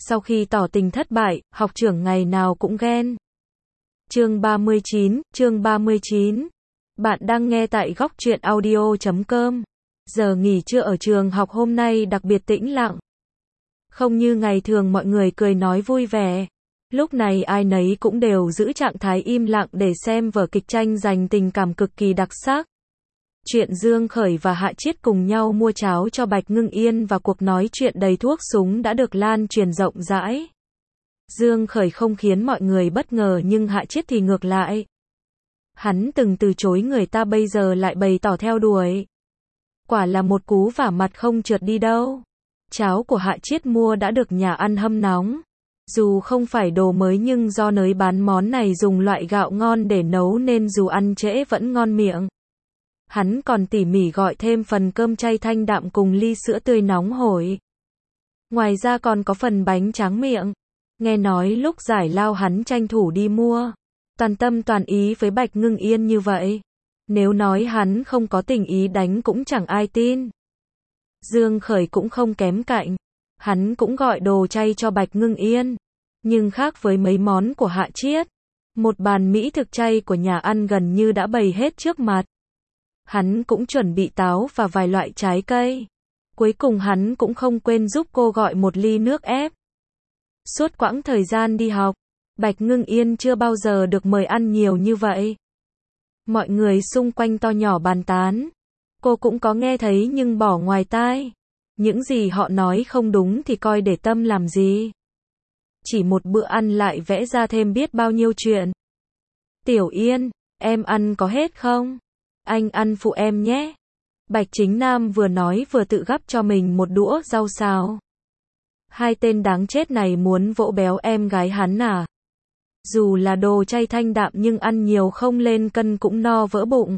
Sau khi tỏ tình thất bại, học trưởng ngày nào cũng ghen. Chương 39. Bạn đang nghe tại góc truyện audio.com. Giờ nghỉ trưa ở trường học hôm nay đặc biệt tĩnh lặng. Không như ngày thường mọi người cười nói vui vẻ. Lúc này ai nấy cũng đều giữ trạng thái im lặng để xem vở kịch tranh giành tình cảm cực kỳ đặc sắc. Chuyện Dương Khởi và Hạ Chiết cùng nhau mua cháo cho Bạch Ngưng Yên và cuộc nói chuyện đầy thuốc súng đã được lan truyền rộng rãi. Dương Khởi không khiến mọi người bất ngờ nhưng Hạ Chiết thì ngược lại. Hắn từng từ chối người ta bây giờ lại bày tỏ theo đuổi. Quả là một cú vả mặt không trượt đi đâu. Cháo của Hạ Chiết mua đã được nhà ăn hâm nóng. Dù không phải đồ mới nhưng do nơi bán món này dùng loại gạo ngon để nấu nên dù ăn trễ vẫn ngon miệng. Hắn còn tỉ mỉ gọi thêm phần cơm chay thanh đạm cùng ly sữa tươi nóng hổi. Ngoài ra còn có phần bánh tráng miệng. Nghe nói lúc giải lao hắn tranh thủ đi mua. Toàn tâm toàn ý với Bạch Ngưng Yên như vậy. Nếu nói hắn không có tình ý đánh cũng chẳng ai tin. Dương Khởi cũng không kém cạnh. Hắn cũng gọi đồ chay cho Bạch Ngưng Yên. Nhưng khác với mấy món của Hạ Chiết. Một bàn mỹ thực chay của nhà ăn gần như đã bày hết trước mặt. Hắn cũng chuẩn bị táo và vài loại trái cây. Cuối cùng hắn cũng không quên giúp cô gọi một ly nước ép. Suốt quãng thời gian đi học, Bạch Ngưng Yên chưa bao giờ được mời ăn nhiều như vậy. Mọi người xung quanh to nhỏ bàn tán. Cô cũng có nghe thấy nhưng bỏ ngoài tai. Những gì họ nói không đúng thì coi để tâm làm gì. Chỉ một bữa ăn lại vẽ ra thêm biết bao nhiêu chuyện. Tiểu Yên, em ăn có hết không? Anh ăn phụ em nhé. Bạch Chính Nam vừa nói vừa tự gắp cho mình một đũa rau xào. Hai tên đáng chết này muốn vỗ béo em gái hắn à? Dù là đồ chay thanh đạm nhưng ăn nhiều không lên cân cũng no vỡ bụng.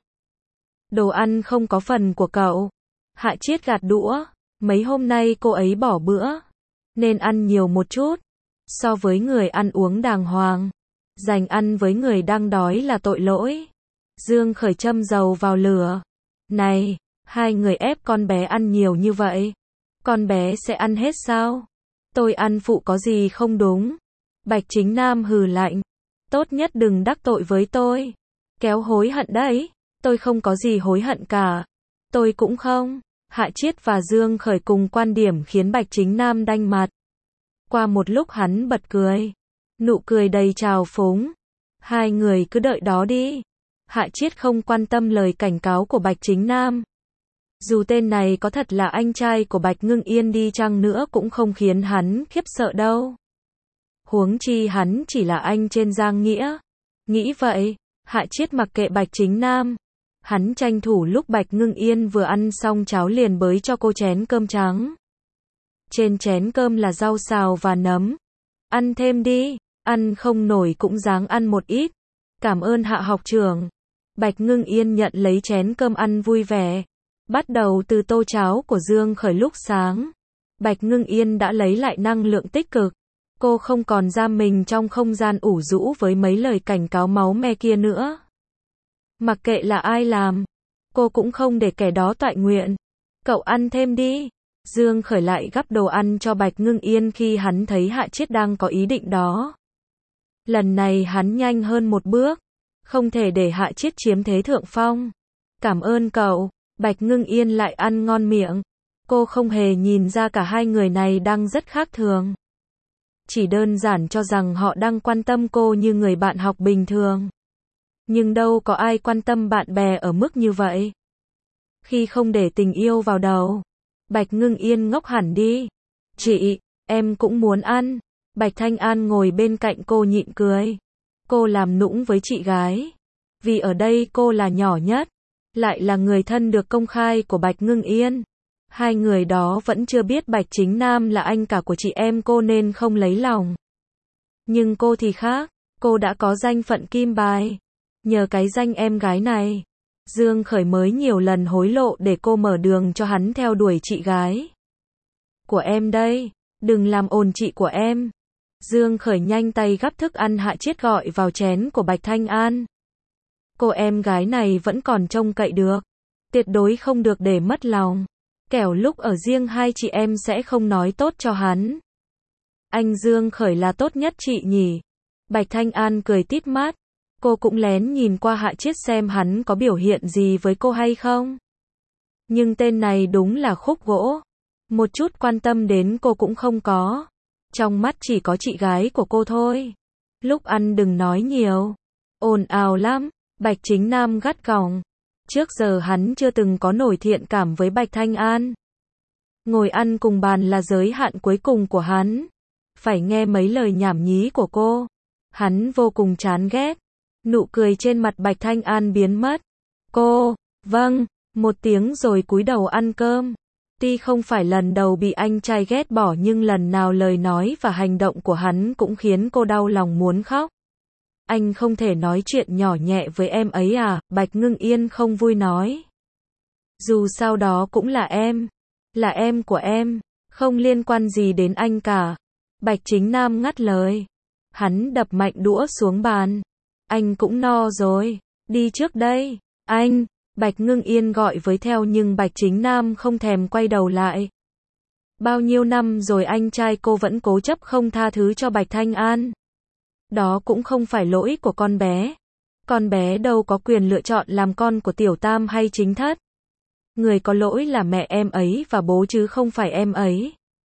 Đồ ăn không có phần của cậu. Hạ Chiết gạt đũa. Mấy hôm nay cô ấy bỏ bữa. Nên ăn nhiều một chút. So với người ăn uống đàng hoàng. Dành ăn với người đang đói là tội lỗi. Dương Khởi châm dầu vào lửa. Này, hai người ép con bé ăn nhiều như vậy. Con bé sẽ ăn hết sao? Tôi ăn phụ có gì không đúng? Bạch Chính Nam hừ lạnh. Tốt nhất đừng đắc tội với tôi. Kéo hối hận đấy. Tôi không có gì hối hận cả. Tôi cũng không. Hạ Chiết và Dương Khởi cùng quan điểm khiến Bạch Chính Nam đanh mặt. Qua một lúc hắn bật cười. Nụ cười đầy trào phúng. Hai người cứ đợi đó đi. Hạ Chiết không quan tâm lời cảnh cáo của Bạch Chính Nam. Dù tên này có thật là anh trai của Bạch Ngưng Yên đi chăng nữa cũng không khiến hắn khiếp sợ đâu. Huống chi hắn chỉ là anh trên giang nghĩa. Nghĩ vậy, Hạ Chiết mặc kệ Bạch Chính Nam. Hắn tranh thủ lúc Bạch Ngưng Yên vừa ăn xong cháo liền bới cho cô chén cơm trắng. Trên chén cơm là rau xào và nấm. Ăn thêm đi, ăn không nổi cũng ráng ăn một ít. Cảm ơn Hạ học trưởng. Bạch Ngưng Yên nhận lấy chén cơm ăn vui vẻ. Bắt đầu từ tô cháo của Dương Khởi lúc sáng. Bạch Ngưng Yên đã lấy lại năng lượng tích cực. Cô không còn giam mình trong không gian ủ rũ với mấy lời cảnh cáo máu me kia nữa. Mặc kệ là ai làm, cô cũng không để kẻ đó toại nguyện. Cậu ăn thêm đi. Dương Khởi lại gắp đồ ăn cho Bạch Ngưng Yên khi hắn thấy Hạ Chiết đang có ý định đó. Lần này hắn nhanh hơn một bước. Không thể để Hạ Chiết chiếm thế thượng phong. Cảm ơn cậu. Bạch Ngưng Yên lại ăn ngon miệng. Cô không hề nhìn ra cả hai người này đang rất khác thường. Chỉ đơn giản cho rằng họ đang quan tâm cô như người bạn học bình thường. Nhưng đâu có ai quan tâm bạn bè ở mức như vậy. Khi không để tình yêu vào đầu, Bạch Ngưng Yên ngốc hẳn đi. Chị, em cũng muốn ăn. Bạch Thanh An ngồi bên cạnh cô nhịn cười. Cô làm nũng với chị gái. Vì ở đây cô là nhỏ nhất. Lại là người thân được công khai của Bạch Ngưng Yên. Hai người đó vẫn chưa biết Bạch Chính Nam là anh cả của chị em cô nên không lấy lòng. Nhưng cô thì khác. Cô đã có danh phận kim bài. Nhờ cái danh em gái này, Dương Khởi mới nhiều lần hối lộ để cô mở đường cho hắn theo đuổi chị gái của em đây. Đừng làm ồn chị của em. Dương Khởi nhanh tay gắp thức ăn Hạ Chiết gọi vào chén của Bạch Thanh An. Cô em gái này vẫn còn trông cậy được. Tuyệt đối không được để mất lòng. Kẻo lúc ở riêng hai chị em sẽ không nói tốt cho hắn. Anh Dương Khởi là tốt nhất chị nhỉ? Bạch Thanh An cười tít mắt. Cô cũng lén nhìn qua Hạ Chiết xem hắn có biểu hiện gì với cô hay không. Nhưng tên này đúng là khúc gỗ. Một chút quan tâm đến cô cũng không có. Trong mắt chỉ có chị gái của cô thôi. Lúc ăn đừng nói nhiều. Ồn ào lắm. Bạch Chính Nam gắt gỏng. Trước giờ hắn chưa từng có nổi thiện cảm với Bạch Thanh An. Ngồi ăn cùng bàn là giới hạn cuối cùng của hắn. Phải nghe mấy lời nhảm nhí của cô. Hắn vô cùng chán ghét. Nụ cười trên mặt Bạch Thanh An biến mất. Cô, vâng, một tiếng rồi cúi đầu ăn cơm. Tuy không phải lần đầu bị anh trai ghét bỏ nhưng lần nào lời nói và hành động của hắn cũng khiến cô đau lòng muốn khóc. Anh không thể nói chuyện nhỏ nhẹ với em ấy à? Bạch Ngưng Yên không vui nói. Dù sao đó cũng là em của em, không liên quan gì đến anh cả. Bạch Chính Nam ngắt lời. Hắn đập mạnh đũa xuống bàn. Anh cũng no rồi, đi trước đây. Anh, Bạch Ngưng Yên gọi với theo nhưng Bạch Chính Nam không thèm quay đầu lại. Bao nhiêu năm rồi anh trai cô vẫn cố chấp không tha thứ cho Bạch Thanh An. Đó cũng không phải lỗi của con bé. Con bé đâu có quyền lựa chọn làm con của Tiểu Tam hay Chính Thất. Người có lỗi là mẹ em ấy và bố chứ không phải em ấy.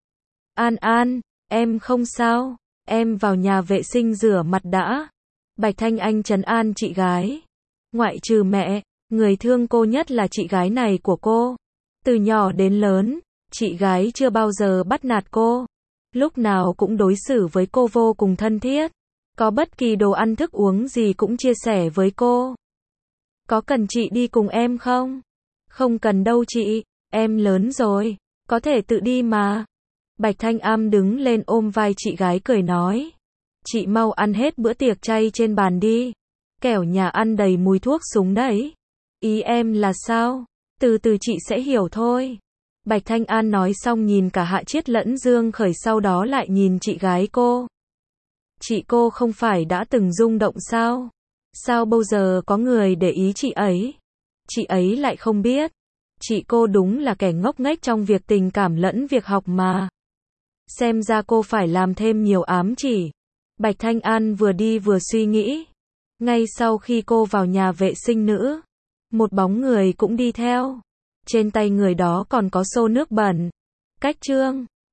An An, em không sao, em vào nhà vệ sinh rửa mặt đã. Bạch Thanh Anh trấn an chị gái. Ngoại trừ mẹ, người thương cô nhất là chị gái này của cô. Từ nhỏ đến lớn, chị gái chưa bao giờ bắt nạt cô. Lúc nào cũng đối xử với cô vô cùng thân thiết. Có bất kỳ đồ ăn thức uống gì cũng chia sẻ với cô. Có cần chị đi cùng em không? Không cần đâu chị, em lớn rồi, có thể tự đi mà. Bạch Thanh Am đứng lên ôm vai chị gái cười nói. Chị mau ăn hết bữa tiệc chay trên bàn đi. Kẻo nhà ăn đầy mùi thuốc súng đấy. Ý em là sao? Từ từ chị sẽ hiểu thôi. Bạch Thanh An nói xong nhìn cả Hạ Chiết lẫn Dương Khởi sau đó lại nhìn chị gái cô. Chị cô không phải đã từng rung động sao? Sao bao giờ có người để ý chị ấy? Chị ấy lại không biết. Chị cô đúng là kẻ ngốc nghếch trong việc tình cảm lẫn việc học mà. Xem ra cô phải làm thêm nhiều ám chỉ. Bạch Thanh An vừa đi vừa suy nghĩ. Ngay sau khi cô vào nhà vệ sinh nữ, một bóng người cũng đi theo. Trên tay người đó còn có xô nước bẩn. Cách chương